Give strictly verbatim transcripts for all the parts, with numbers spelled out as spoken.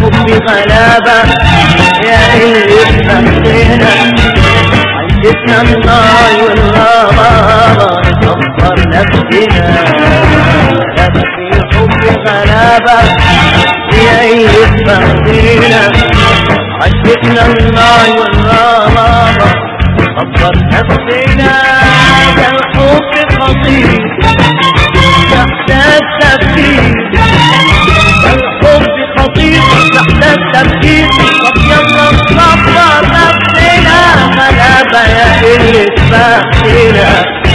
الحب غلابة يا اللي بخدنا عيشتنا النار والغرابة نصبر نفسنا غلابة في الحب غلابة يا اللي بخدنا عيشتنا النار والغرابة نصبر نفسنا ده الحب خطير يحتاج تفكير الحب خطير يحتاج تفكير طب يلا نصبر نفسنا غلابة يا اللي تفكرنا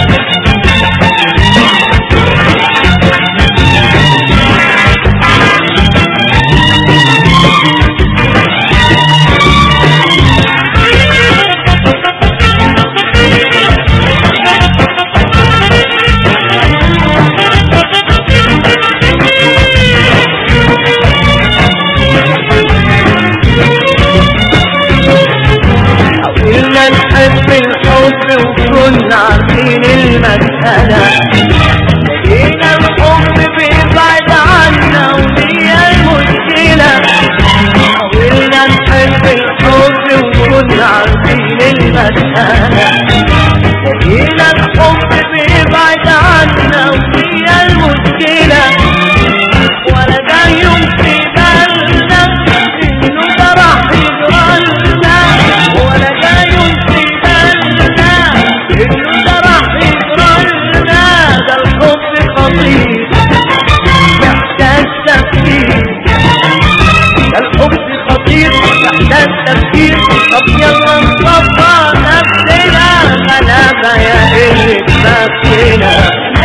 نحب الحب وكنا عارفين المسألة لقينا الحب بيبعد عنا ودي المشكلة حاولنا نحب الحب وكنا عارفين المسألة لقينا الحب بيبعد عنا ودي المشكلة ولا ده يوم في بالنا انه ده راح يجرالنا ولا ده يوم في بالنا انه ده راح يجرالنا ده الحب خطير يحتاج تفكير ده الحب خطير يحتاج تفكير طب يلا نصبر نفسنا غلابة يا اللي تفكرنا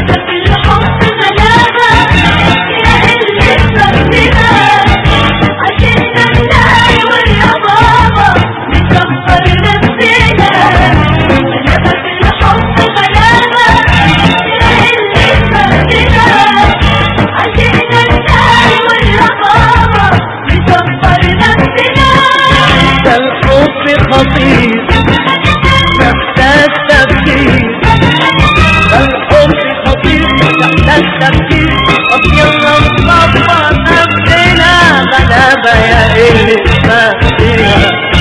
خطير يحتاج تفكير الحب خطير يحتاج تفكير طب يلا نصبر نفسنا غلابة يا اللي تفكرنا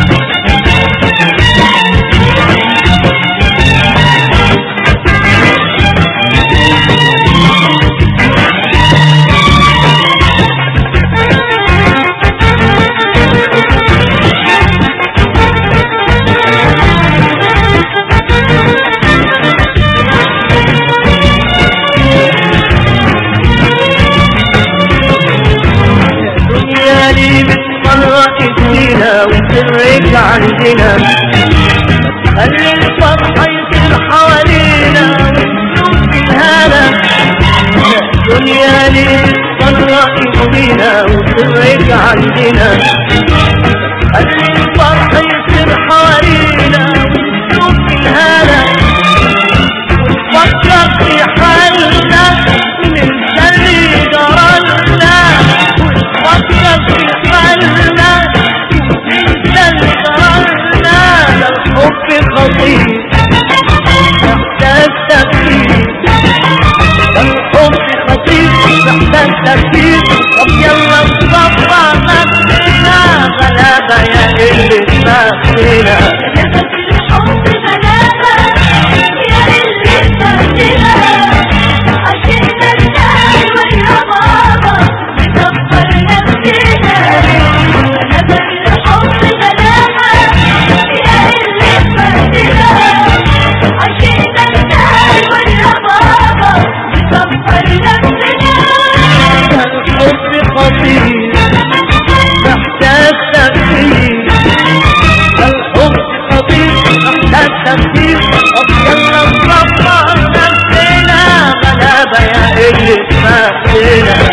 وسرك عندنا خلي الفرحة يصير حوالينا ونشوف الهنا الدنيا ليه بتفرق بينا وسرك عندنا خلي الفرحة يصير حوالينا ونشوف الهنا ونفكر في حالنا وننسى اللي جرالنا ونفكر في حالنا الحب خطير يحتاج تفكير الحب خطير يحتاج تفكير طب يلا نصبر نفسنا غلابة يا اللي تفكرنا الحب غلابة يا اللي تفكرنا عشقنا النار والربابة نصبر نفسنا غلابة الحب غلابة عشقنا النار والربابة نصبر نفسنا الحب خطير يحتاج تفكير الحب خطير يحتاج تفكير طب يلا نصبر نفسنا غلابة يا اللي تفكرنا